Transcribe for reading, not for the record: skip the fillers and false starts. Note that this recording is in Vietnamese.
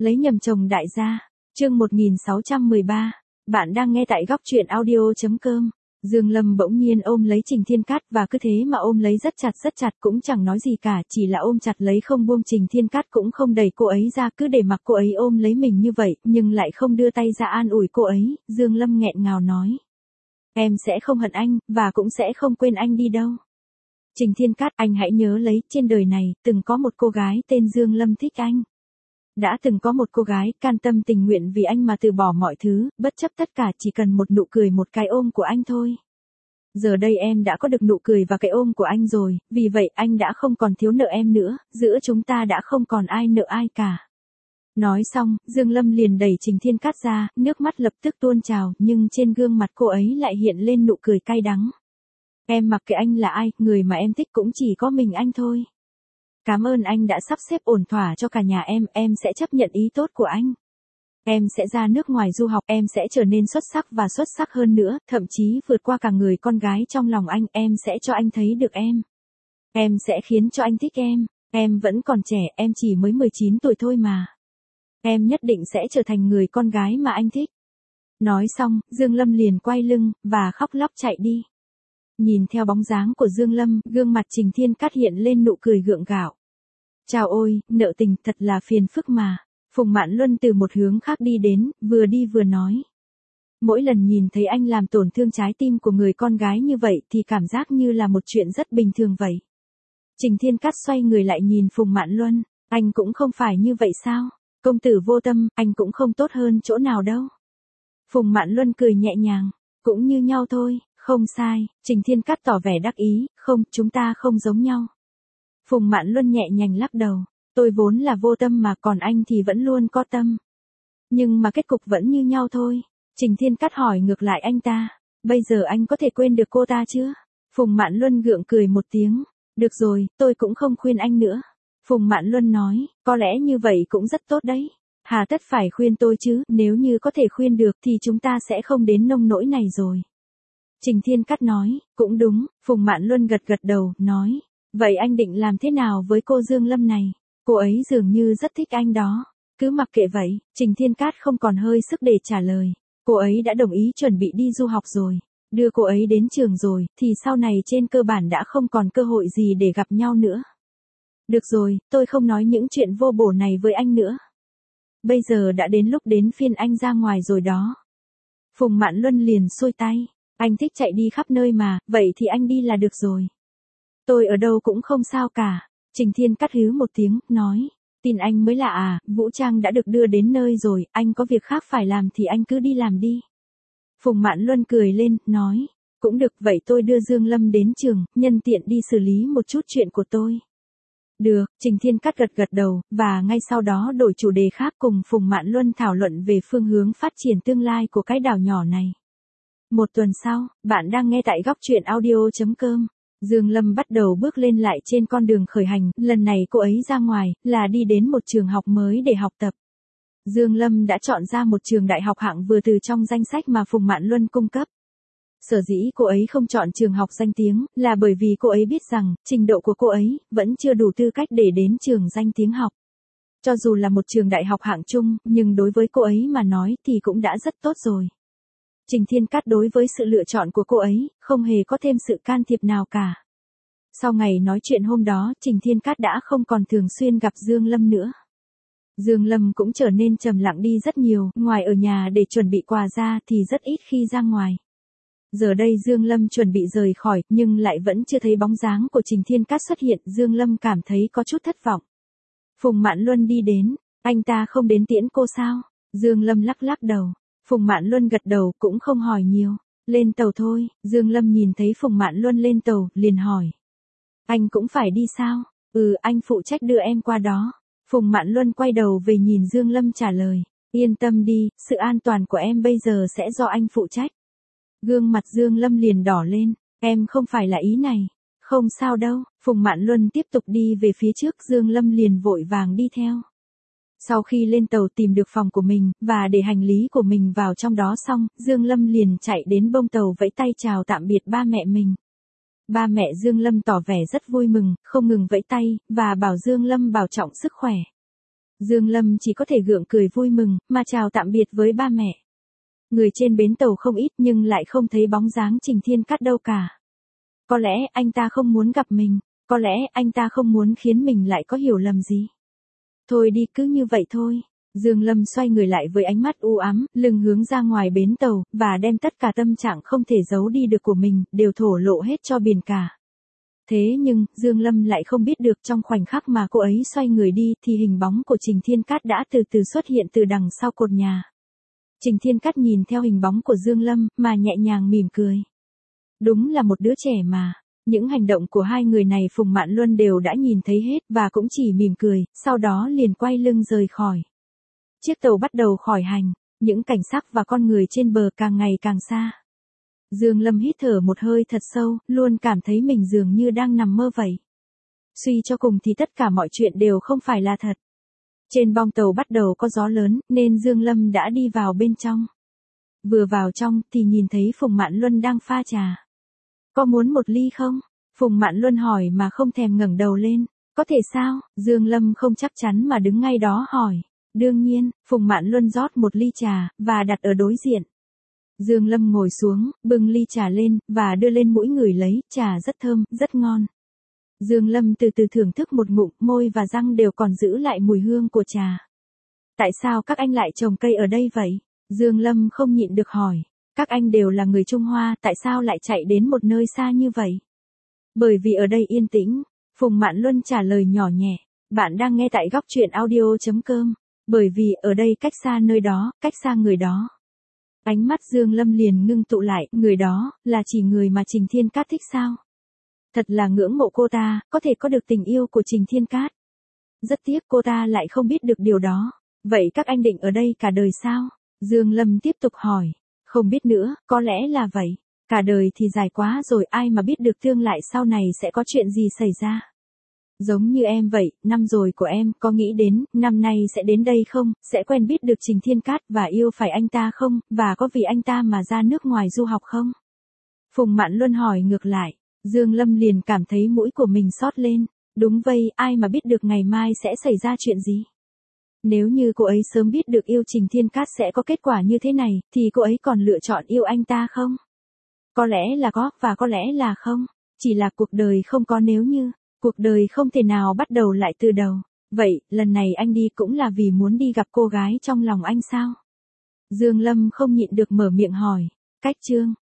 Lấy nhầm chồng đại gia. Chương 1613. Bạn đang nghe tại góc truyện audio.com. Dương Lâm bỗng nhiên ôm lấy Trình Thiên Cát và cứ thế mà ôm lấy rất chặt cũng chẳng nói gì cả, chỉ là ôm chặt lấy không buông. Trình Thiên Cát cũng không đẩy cô ấy ra, cứ để mặc cô ấy ôm lấy mình như vậy, nhưng lại không đưa tay ra an ủi cô ấy. Dương Lâm nghẹn ngào nói: "Em sẽ không hận anh, và cũng sẽ không quên anh đi đâu." Trình Thiên Cát, anh hãy nhớ lấy, trên đời này, từng có một cô gái tên Dương Lâm thích anh. Đã từng có một cô gái can tâm tình nguyện vì anh mà từ bỏ mọi thứ, bất chấp tất cả chỉ cần một nụ cười, một cái ôm của anh thôi. Giờ đây em đã có được nụ cười và cái ôm của anh rồi, vì vậy anh đã không còn thiếu nợ em nữa, giữa chúng ta đã không còn ai nợ ai cả. Nói xong, Dương Lâm liền đẩy Trình Thiên Cát ra, nước mắt lập tức tuôn trào, nhưng trên gương mặt cô ấy lại hiện lên nụ cười cay đắng. Em mặc kệ anh là ai, người mà em thích cũng chỉ có mình anh thôi. Cảm ơn anh đã sắp xếp ổn thỏa cho cả nhà em sẽ chấp nhận ý tốt của anh. Em sẽ ra nước ngoài du học, em sẽ trở nên xuất sắc và xuất sắc hơn nữa, thậm chí vượt qua cả người con gái trong lòng anh, em sẽ cho anh thấy được em. Em sẽ khiến cho anh thích em vẫn còn trẻ, em chỉ mới 19 tuổi thôi mà. Em nhất định sẽ trở thành người con gái mà anh thích." Nói xong, Dương Lâm liền quay lưng, và khóc lóc chạy đi. Nhìn theo bóng dáng của Dương Lâm, gương mặt Trình Thiên Cát hiện lên nụ cười gượng gạo. Chào ôi, nợ tình thật là phiền phức mà. Phùng Mạn Luân từ một hướng khác đi đến, vừa đi vừa nói. Mỗi lần nhìn thấy anh làm tổn thương trái tim của người con gái như vậy thì cảm giác như là một chuyện rất bình thường vậy. Trình Thiên Cát xoay người lại nhìn Phùng Mạn Luân, anh cũng không phải như vậy sao? Công tử vô tâm, anh cũng không tốt hơn chỗ nào đâu. Phùng Mạn Luân cười nhẹ nhàng, cũng như nhau thôi. Không sai, Trình Thiên Cát tỏ vẻ đắc ý, không, chúng ta không giống nhau. Phùng Mạn Luân nhẹ nhàng lắc đầu, tôi vốn là vô tâm mà, còn anh thì vẫn luôn có tâm. Nhưng mà kết cục vẫn như nhau thôi. Trình Thiên Cát hỏi ngược lại anh ta, bây giờ anh có thể quên được cô ta chưa? Phùng Mạn Luân gượng cười một tiếng, được rồi, tôi cũng không khuyên anh nữa. Phùng Mạn Luân nói, có lẽ như vậy cũng rất tốt đấy. Hà tất phải khuyên tôi chứ, nếu như có thể khuyên được thì chúng ta sẽ không đến nông nỗi này rồi. Trình Thiên Cát nói, cũng đúng. Phùng Mạn Luân gật đầu, nói, vậy anh định làm thế nào với cô Dương Lâm này? Cô ấy dường như rất thích anh đó. Cứ mặc kệ vậy. Trình Thiên Cát không còn hơi sức để trả lời. Cô ấy đã đồng ý chuẩn bị đi du học rồi. Đưa cô ấy đến trường rồi, thì sau này trên cơ bản đã không còn cơ hội gì để gặp nhau nữa. Được rồi, tôi không nói những chuyện vô bổ này với anh nữa. Bây giờ đã đến lúc đến phiên anh ra ngoài rồi đó. Phùng Mạn Luân liền xuôi tay. Anh thích chạy đi khắp nơi mà, vậy thì anh đi là được rồi. Tôi ở đâu cũng không sao cả. Trình Thiên Cát hứ một tiếng, nói, tin anh mới lạ à, Vũ Trang đã được đưa đến nơi rồi, anh có việc khác phải làm thì anh cứ đi làm đi. Phùng Mạn Luân cười lên, nói, cũng được, vậy tôi đưa Dương Lâm đến trường, nhân tiện đi xử lý một chút chuyện của tôi. Được, Trình Thiên Cát gật đầu, và ngay sau đó đổi chủ đề khác cùng Phùng Mạn Luân thảo luận về phương hướng phát triển tương lai của cái đảo nhỏ này. Một tuần sau, bạn đang nghe tại góc truyện audio.com. Dương Lâm bắt đầu bước lên lại trên con đường khởi hành, lần này cô ấy ra ngoài, là đi đến một trường học mới để học tập. Dương Lâm đã chọn ra một trường đại học hạng vừa từ trong danh sách mà Phùng Mạn Luân cung cấp. Sở dĩ cô ấy không chọn trường học danh tiếng, là bởi vì cô ấy biết rằng, trình độ của cô ấy, vẫn chưa đủ tư cách để đến trường danh tiếng học. Cho dù là một trường đại học hạng trung, nhưng đối với cô ấy mà nói thì cũng đã rất tốt rồi. Trình Thiên Cát đối với sự lựa chọn của cô ấy, không hề có thêm sự can thiệp nào cả. Sau ngày nói chuyện hôm đó, Trình Thiên Cát đã không còn thường xuyên gặp Dương Lâm nữa. Dương Lâm cũng trở nên trầm lặng đi rất nhiều, ngoài ở nhà để chuẩn bị quà ra thì rất ít khi ra ngoài. Giờ đây Dương Lâm chuẩn bị rời khỏi, nhưng lại vẫn chưa thấy bóng dáng của Trình Thiên Cát xuất hiện, Dương Lâm cảm thấy có chút thất vọng. Phùng Mạn Luân đi đến, anh ta không đến tiễn cô sao? Dương Lâm lắc đầu. Phùng Mạn Luân gật đầu cũng không hỏi nhiều. Lên tàu thôi. Dương Lâm nhìn thấy Phùng Mạn Luân lên tàu, liền hỏi. Anh cũng phải đi sao? Ừ, anh phụ trách đưa em qua đó. Phùng Mạn Luân quay đầu về nhìn Dương Lâm trả lời. Yên tâm đi, sự an toàn của em bây giờ sẽ do anh phụ trách. Gương mặt Dương Lâm liền đỏ lên. Em không phải là ý này. Không sao đâu. Phùng Mạn Luân tiếp tục đi về phía trước, Dương Lâm liền vội vàng đi theo. Sau khi lên tàu tìm được phòng của mình, và để hành lý của mình vào trong đó xong, Dương Lâm liền chạy đến bông tàu vẫy tay chào tạm biệt ba mẹ mình. Ba mẹ Dương Lâm tỏ vẻ rất vui mừng, không ngừng vẫy tay, và bảo Dương Lâm bảo trọng sức khỏe. Dương Lâm chỉ có thể gượng cười vui mừng, mà chào tạm biệt với ba mẹ. Người trên bến tàu không ít nhưng lại không thấy bóng dáng Trình Thiên Cát đâu cả. Có lẽ anh ta không muốn gặp mình, có lẽ anh ta không muốn khiến mình lại có hiểu lầm gì. Thôi đi, cứ như vậy thôi. Dương Lâm xoay người lại với ánh mắt u ám, lưng hướng ra ngoài bến tàu, và đem tất cả tâm trạng không thể giấu đi được của mình, đều thổ lộ hết cho biển cả. Thế nhưng, Dương Lâm lại không biết được trong khoảnh khắc mà cô ấy xoay người đi thì hình bóng của Trình Thiên Cát đã từ từ xuất hiện từ đằng sau cột nhà. Trình Thiên Cát nhìn theo hình bóng của Dương Lâm mà nhẹ nhàng mỉm cười. Đúng là một đứa trẻ mà. Những hành động của hai người này Phùng Mạn Luân đều đã nhìn thấy hết và cũng chỉ mỉm cười, sau đó liền quay lưng rời khỏi. Chiếc tàu bắt đầu khởi hành, những cảnh sắc và con người trên bờ càng ngày càng xa. Dương Lâm hít thở một hơi thật sâu, luôn cảm thấy mình dường như đang nằm mơ vậy. Suy cho cùng thì tất cả mọi chuyện đều không phải là thật. Trên bong tàu bắt đầu có gió lớn, nên Dương Lâm đã đi vào bên trong. Vừa vào trong thì nhìn thấy Phùng Mạn Luân đang pha trà. Có muốn một ly không? Phùng Mạn Luân hỏi mà không thèm ngẩng đầu lên. Có thể sao? Dương Lâm không chắc chắn mà đứng ngay đó hỏi. Đương nhiên, Phùng Mạn Luân rót một ly trà, và đặt ở đối diện. Dương Lâm ngồi xuống, bưng ly trà lên, và đưa lên mũi ngửi lấy, trà rất thơm, rất ngon. Dương Lâm từ từ thưởng thức một ngụm, môi và răng đều còn giữ lại mùi hương của trà. Tại sao các anh lại trồng cây ở đây vậy? Dương Lâm không nhịn được hỏi. Các anh đều là người Trung Hoa, tại sao lại chạy đến một nơi xa như vậy? Bởi vì ở đây yên tĩnh. Phùng Mạn Luân trả lời nhỏ nhẹ. Bạn đang nghe tại góc truyện audio.com. Bởi vì ở đây cách xa nơi đó, cách xa người đó. Ánh mắt Dương Lâm liền ngưng tụ lại, người đó, là chỉ người mà Trình Thiên Cát thích sao? Thật là ngưỡng mộ cô ta, có thể có được tình yêu của Trình Thiên Cát. Rất tiếc cô ta lại không biết được điều đó. Vậy các anh định ở đây cả đời sao? Dương Lâm tiếp tục hỏi. Không biết nữa, có lẽ là vậy. Cả đời thì dài quá rồi, ai mà biết được tương lai sau này sẽ có chuyện gì xảy ra. Giống như em vậy, năm rồi của em, có nghĩ đến, năm nay sẽ đến đây không, sẽ quen biết được Trình Thiên Cát và yêu phải anh ta không, và có vì anh ta mà ra nước ngoài du học không? Phùng Mạn Luân hỏi ngược lại, Dương Lâm liền cảm thấy mũi của mình xót lên. Đúng vậy, ai mà biết được ngày mai sẽ xảy ra chuyện gì? Nếu như cô ấy sớm biết được yêu Trình Thiên Cát sẽ có kết quả như thế này, thì cô ấy còn lựa chọn yêu anh ta không? Có lẽ là có, và có lẽ là không. Chỉ là cuộc đời không có nếu như. Cuộc đời không thể nào bắt đầu lại từ đầu. Vậy, lần này anh đi cũng là vì muốn đi gặp cô gái trong lòng anh sao? Dương Lâm không nhịn được mở miệng hỏi. Cách chương.